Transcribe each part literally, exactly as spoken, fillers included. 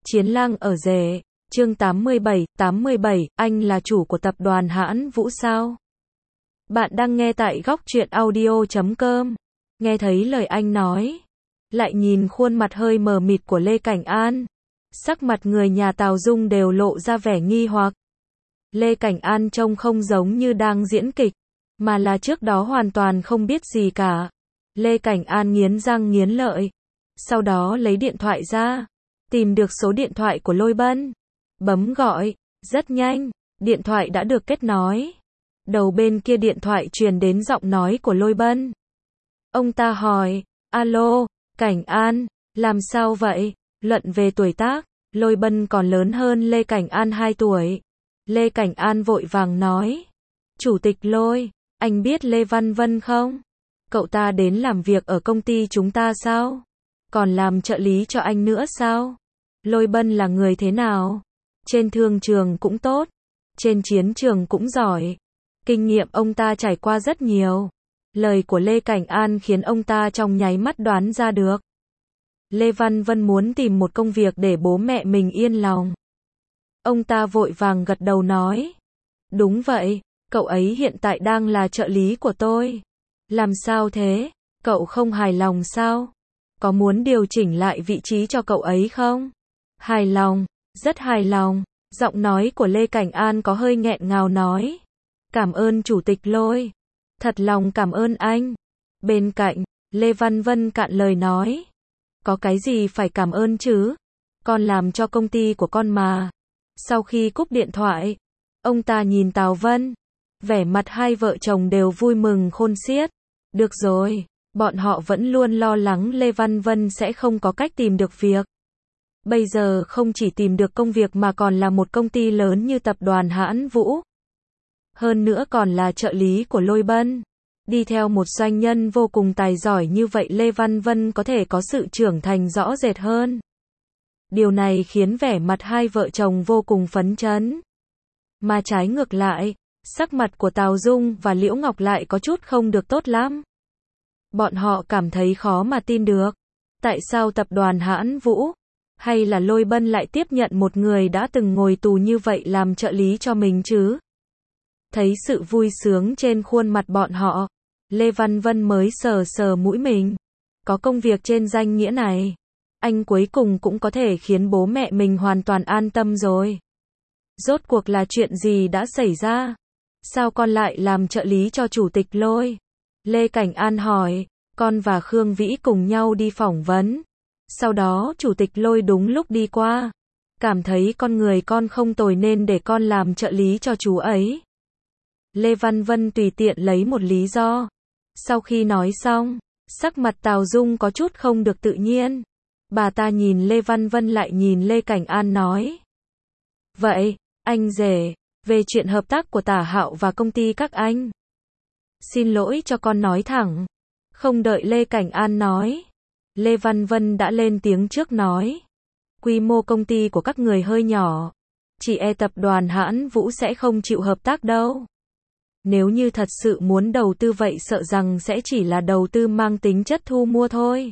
Chiến lang ở rể, chương tám mươi bảy, tám mươi bảy, anh là chủ của tập đoàn Hãn Vũ sao? Bạn đang nghe tại góc truyện audio chấm com. Nghe thấy lời anh nói, lại nhìn khuôn mặt hơi mờ mịt của Lê Cảnh An. Sắc mặt người nhà Tào Dung đều lộ ra vẻ nghi hoặc. Lê Cảnh An trông không giống như đang diễn kịch, mà là trước đó hoàn toàn không biết gì cả. Lê Cảnh An nghiến răng nghiến lợi, sau đó lấy điện thoại ra, tìm được số điện thoại của Lôi Bân, bấm gọi. Rất nhanh, điện thoại đã được kết nối. Đầu bên kia điện thoại truyền đến giọng nói của Lôi Bân. Ông ta hỏi, alo, Cảnh An, làm sao vậy? Luận về tuổi tác, Lôi Bân còn lớn hơn Lê Cảnh An hai tuổi. Lê Cảnh An vội vàng nói, Chủ tịch Lôi, anh biết Lê Văn Vân không? Cậu ta đến làm việc ở công ty chúng ta sao? Còn làm trợ lý cho anh nữa sao? Lôi Bân là người thế nào? Trên thương trường cũng tốt, trên chiến trường cũng giỏi. Kinh nghiệm ông ta trải qua rất nhiều. Lời của Lê Cảnh An khiến ông ta trong nháy mắt đoán ra được. Lê Văn Vân muốn tìm một công việc để bố mẹ mình yên lòng. Ông ta vội vàng gật đầu nói. Đúng vậy, cậu ấy hiện tại đang là trợ lý của tôi. Làm sao thế? Cậu không hài lòng sao? Có muốn điều chỉnh lại vị trí cho cậu ấy không? Hài lòng, rất hài lòng. Giọng nói của Lê Cảnh An có hơi nghẹn ngào nói. Cảm ơn Chủ tịch Lôi. Thật lòng cảm ơn anh. Bên cạnh, Lê Văn Vân cạn lời nói. Có cái gì phải cảm ơn chứ? Con làm cho công ty của con mà. Sau khi cúp điện thoại, ông ta nhìn Tào Vân. Vẻ mặt hai vợ chồng đều vui mừng khôn xiết. Được rồi, bọn họ vẫn luôn lo lắng Lê Văn Vân sẽ không có cách tìm được việc. Bây giờ không chỉ tìm được công việc mà còn là một công ty lớn như tập đoàn Hãn Vũ. Hơn nữa còn là trợ lý của Lôi Bân. Đi theo một doanh nhân vô cùng tài giỏi như vậy, Lê Văn Vân có thể có sự trưởng thành rõ rệt hơn. Điều này khiến vẻ mặt hai vợ chồng vô cùng phấn chấn. Mà trái ngược lại, sắc mặt của Tào Dung và Liễu Ngọc lại có chút không được tốt lắm. Bọn họ cảm thấy khó mà tin được. Tại sao tập đoàn Hãn Vũ, hay là Lôi Bân lại tiếp nhận một người đã từng ngồi tù như vậy làm trợ lý cho mình chứ? Thấy sự vui sướng trên khuôn mặt bọn họ, Lê Văn Vân mới sờ sờ mũi mình. Có công việc trên danh nghĩa này, anh cuối cùng cũng có thể khiến bố mẹ mình hoàn toàn an tâm rồi. Rốt cuộc là chuyện gì đã xảy ra? Sao con lại làm trợ lý cho Chủ tịch Lôi? Lê Cảnh An hỏi. Con và Khương Vĩ cùng nhau đi phỏng vấn. Sau đó Chủ tịch Lôi đúng lúc đi qua. Cảm thấy con người con không tồi nên để con làm trợ lý cho chú ấy. Lê Văn Vân tùy tiện lấy một lý do. Sau khi nói xong, sắc mặt Tào Dung có chút không được tự nhiên. Bà ta nhìn Lê Văn Vân lại nhìn Lê Cảnh An nói. Vậy, anh rể, về chuyện hợp tác của Tả Hạo và công ty các anh. Xin lỗi cho con nói thẳng. Không đợi Lê Cảnh An nói, Lê Văn Vân đã lên tiếng trước nói. Quy mô công ty của các người hơi nhỏ. Chỉ e tập đoàn Hãn Vũ sẽ không chịu hợp tác đâu. Nếu như thật sự muốn đầu tư vậy sợ rằng sẽ chỉ là đầu tư mang tính chất thu mua thôi.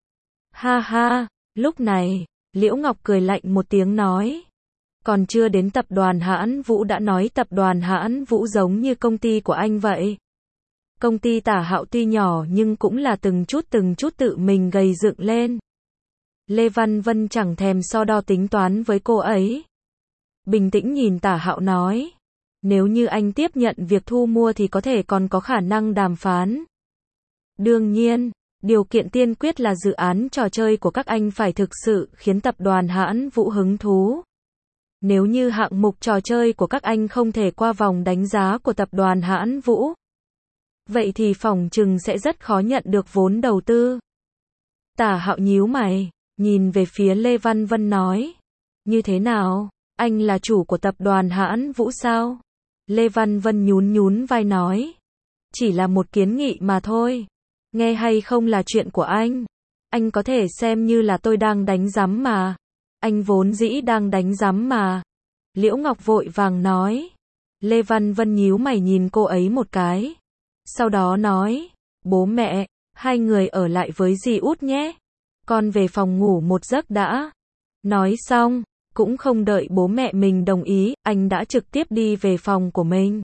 Ha ha, lúc này, Liễu Ngọc cười lạnh một tiếng nói. Còn chưa đến tập đoàn Hãn Vũ đã nói tập đoàn Hãn Vũ giống như công ty của anh vậy. Công ty Tả Hạo tuy nhỏ nhưng cũng là từng chút từng chút tự mình gầy dựng lên. Lê Văn Vân chẳng thèm so đo tính toán với cô ấy. Bình tĩnh nhìn Tả Hạo nói. Nếu như anh tiếp nhận việc thu mua thì có thể còn có khả năng đàm phán. Đương nhiên, điều kiện tiên quyết là dự án trò chơi của các anh phải thực sự khiến tập đoàn Hãn Vũ hứng thú. Nếu như hạng mục trò chơi của các anh không thể qua vòng đánh giá của tập đoàn Hãn Vũ, vậy thì phỏng chừng sẽ rất khó nhận được vốn đầu tư. Tả Hạo nhíu mày, nhìn về phía Lê Văn Vân nói. Như thế nào? Anh là chủ của tập đoàn Hãn Vũ sao? Lê Văn Vân nhún nhún vai nói. Chỉ là một kiến nghị mà thôi. Nghe hay không là chuyện của anh. Anh có thể xem như là tôi đang đánh giám mà. Anh vốn dĩ đang đánh giám mà. Liễu Ngọc vội vàng nói. Lê Văn Vân nhíu mày nhìn cô ấy một cái. Sau đó nói. Bố mẹ, hai người ở lại với dì út nhé. Con về phòng ngủ một giấc đã. Nói xong, cũng không đợi bố mẹ mình đồng ý, anh đã trực tiếp đi về phòng của mình.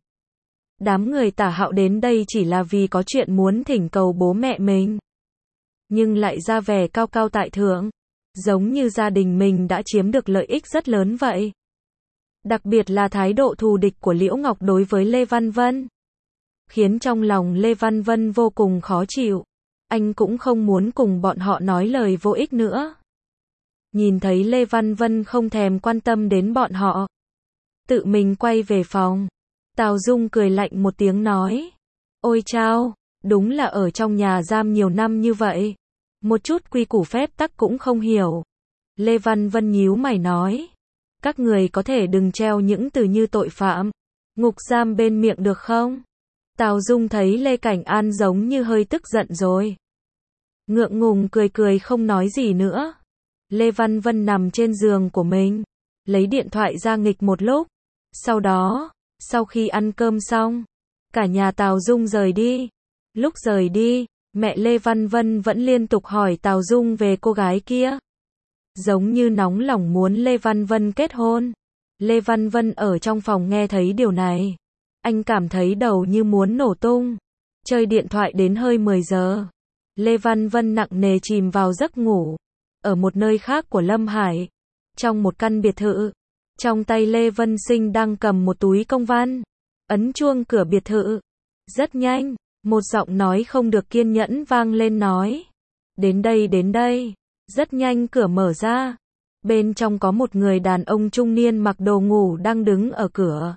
Đám người Tả Hạo đến đây chỉ là vì có chuyện muốn thỉnh cầu bố mẹ mình. Nhưng lại ra vẻ cao cao tại thượng, giống như gia đình mình đã chiếm được lợi ích rất lớn vậy. Đặc biệt là thái độ thù địch của Liễu Ngọc đối với Lê Văn Vân, khiến trong lòng Lê Văn Vân vô cùng khó chịu. Anh cũng không muốn cùng bọn họ nói lời vô ích nữa. Nhìn thấy Lê Văn Vân không thèm quan tâm đến bọn họ, tự mình quay về phòng. Tào Dung cười lạnh một tiếng nói, ôi chao, đúng là ở trong nhà giam nhiều năm như vậy, một chút quy củ phép tắc cũng không hiểu. Lê Văn Vân nhíu mày nói, các người có thể đừng treo những từ như tội phạm, ngục giam bên miệng được không? Tào Dung thấy Lê Cảnh An giống như hơi tức giận rồi. Ngượng ngùng cười cười không nói gì nữa. Lê Văn Vân nằm trên giường của mình, lấy điện thoại ra nghịch một lúc. Sau đó, sau khi ăn cơm xong, cả nhà Tào Dung rời đi. Lúc rời đi, mẹ Lê Văn Vân vẫn liên tục hỏi Tào Dung về cô gái kia. Giống như nóng lòng muốn Lê Văn Vân kết hôn. Lê Văn Vân ở trong phòng nghe thấy điều này. Anh cảm thấy đầu như muốn nổ tung. Chơi điện thoại đến hơi mười giờ. Lê Văn Vân nặng nề chìm vào giấc ngủ. Ở một nơi khác của Lâm Hải. Trong một căn biệt thự. Trong tay Lê Vân Sinh đang cầm một túi công văn. Ấn chuông cửa biệt thự. Rất nhanh, một giọng nói không được kiên nhẫn vang lên nói. Đến đây đến đây. Rất nhanh cửa mở ra. Bên trong có một người đàn ông trung niên mặc đồ ngủ đang đứng ở cửa.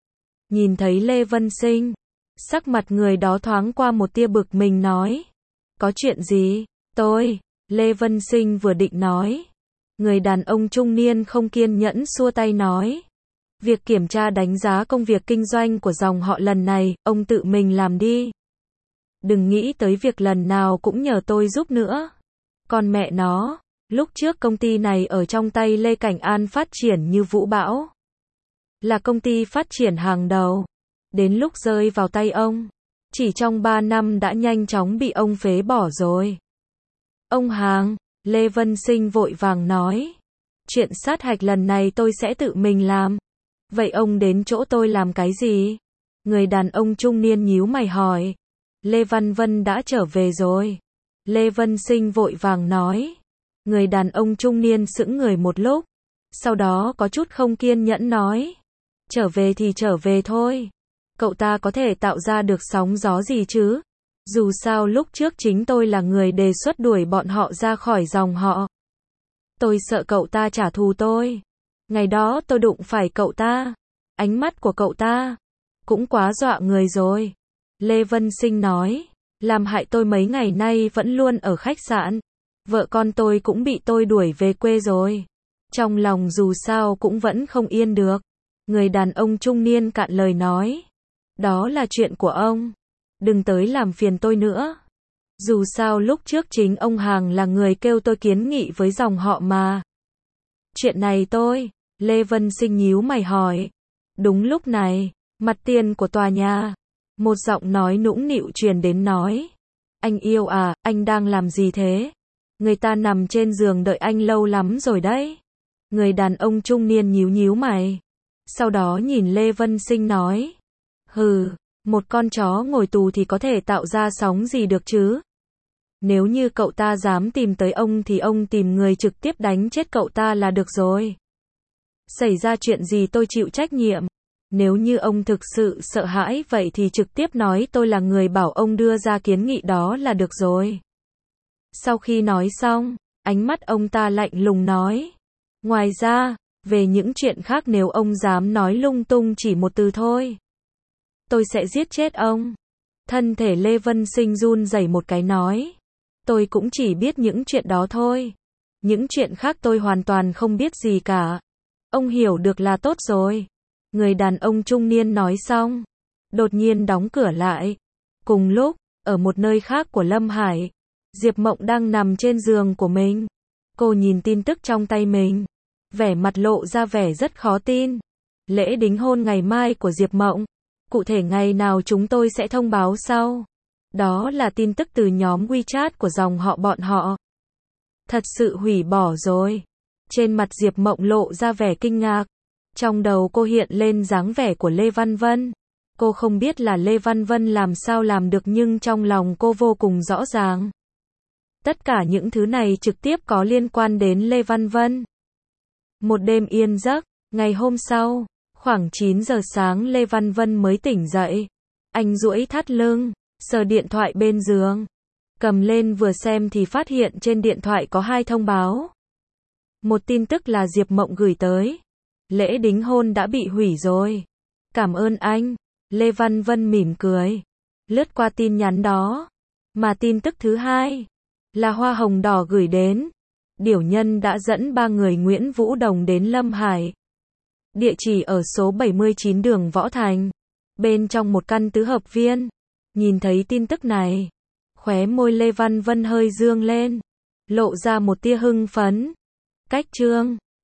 Nhìn thấy Lê Vân Sinh, sắc mặt người đó thoáng qua một tia bực mình nói. Có chuyện gì? Tôi, Lê Vân Sinh vừa định nói. Người đàn ông trung niên không kiên nhẫn xua tay nói. Việc kiểm tra đánh giá công việc kinh doanh của dòng họ lần này, ông tự mình làm đi. Đừng nghĩ tới việc lần nào cũng nhờ tôi giúp nữa. Còn mẹ nó, lúc trước công ty này ở trong tay Lê Cảnh An phát triển như vũ bão. Là công ty phát triển hàng đầu. Đến lúc rơi vào tay ông, chỉ trong ba năm đã nhanh chóng bị ông phế bỏ rồi. Ông Hàng, Lê Vân Sinh vội vàng nói. Chuyện sát hạch lần này tôi sẽ tự mình làm. Vậy ông đến chỗ tôi làm cái gì? Người đàn ông trung niên nhíu mày hỏi. Lê Văn Vân đã trở về rồi. Lê Vân Sinh vội vàng nói. Người đàn ông trung niên sững người một lúc. Sau đó có chút không kiên nhẫn nói. Trở về thì trở về thôi. Cậu ta có thể tạo ra được sóng gió gì chứ? Dù sao lúc trước chính tôi là người đề xuất đuổi bọn họ ra khỏi dòng họ. Tôi sợ cậu ta trả thù tôi. Ngày đó tôi đụng phải cậu ta. Ánh mắt của cậu ta cũng quá dọa người rồi. Lê Vân Sinh nói. Làm hại tôi mấy ngày nay vẫn luôn ở khách sạn. Vợ con tôi cũng bị tôi đuổi về quê rồi. Trong lòng dù sao cũng vẫn không yên được. Người đàn ông trung niên cạn lời nói. Đó là chuyện của ông. Đừng tới làm phiền tôi nữa. Dù sao lúc trước chính ông Hàng là người kêu tôi kiến nghị với dòng họ mà. Chuyện này tôi, Lê Vân Sinh nhíu mày hỏi. Đúng lúc này, mặt tiền của tòa nhà, một giọng nói nũng nịu truyền đến nói. Anh yêu à, anh đang làm gì thế? Người ta nằm trên giường đợi anh lâu lắm rồi đấy. Người đàn ông trung niên nhíu nhíu mày. Sau đó nhìn Lê Vân Sinh nói. Hừ, một con chó ngồi tù thì có thể tạo ra sóng gì được chứ? Nếu như cậu ta dám tìm tới ông thì ông tìm người trực tiếp đánh chết cậu ta là được rồi. Xảy ra chuyện gì tôi chịu trách nhiệm. Nếu như ông thực sự sợ hãi vậy thì trực tiếp nói tôi là người bảo ông đưa ra kiến nghị đó là được rồi. Sau khi nói xong, ánh mắt ông ta lạnh lùng nói. Ngoài ra, về những chuyện khác nếu ông dám nói lung tung chỉ một từ thôi, tôi sẽ giết chết ông. Thân thể Lê Vân Sinh run rẩy một cái nói. Tôi cũng chỉ biết những chuyện đó thôi. Những chuyện khác tôi hoàn toàn không biết gì cả. Ông hiểu được là tốt rồi. Người đàn ông trung niên nói xong, đột nhiên đóng cửa lại. Cùng lúc, ở một nơi khác của Lâm Hải, Diệp Mộng đang nằm trên giường của mình. Cô nhìn tin tức trong tay mình, vẻ mặt lộ ra vẻ rất khó tin. Lễ đính hôn ngày mai của Diệp Mộng. Cụ thể ngày nào chúng tôi sẽ thông báo sau. Đó là tin tức từ nhóm WeChat của dòng họ bọn họ. Thật sự hủy bỏ rồi. Trên mặt Diệp Mộng lộ ra vẻ kinh ngạc. Trong đầu cô hiện lên dáng vẻ của Lê Văn Vân. Cô không biết là Lê Văn Vân làm sao làm được nhưng trong lòng cô vô cùng rõ ràng. Tất cả những thứ này trực tiếp có liên quan đến Lê Văn Vân. Một đêm yên giấc, ngày hôm sau, khoảng chín giờ sáng Lê Văn Vân mới tỉnh dậy. Anh duỗi thắt lưng, sờ điện thoại bên giường. Cầm lên vừa xem thì phát hiện trên điện thoại có hai thông báo. Một tin tức là Diệp Mộng gửi tới. Lễ đính hôn đã bị hủy rồi. Cảm ơn anh. Lê Văn Vân mỉm cười. Lướt qua tin nhắn đó. Mà tin tức thứ hai là hoa hồng đỏ gửi đến. Điểu nhân đã dẫn ba người Nguyễn Vũ Đồng đến Lâm Hải. Địa chỉ ở số bảy mươi chín đường Võ Thành. Bên trong một căn tứ hợp viên. Nhìn thấy tin tức này, khóe môi Lê Văn Vân hơi dương lên, lộ ra một tia hưng phấn. Cách chương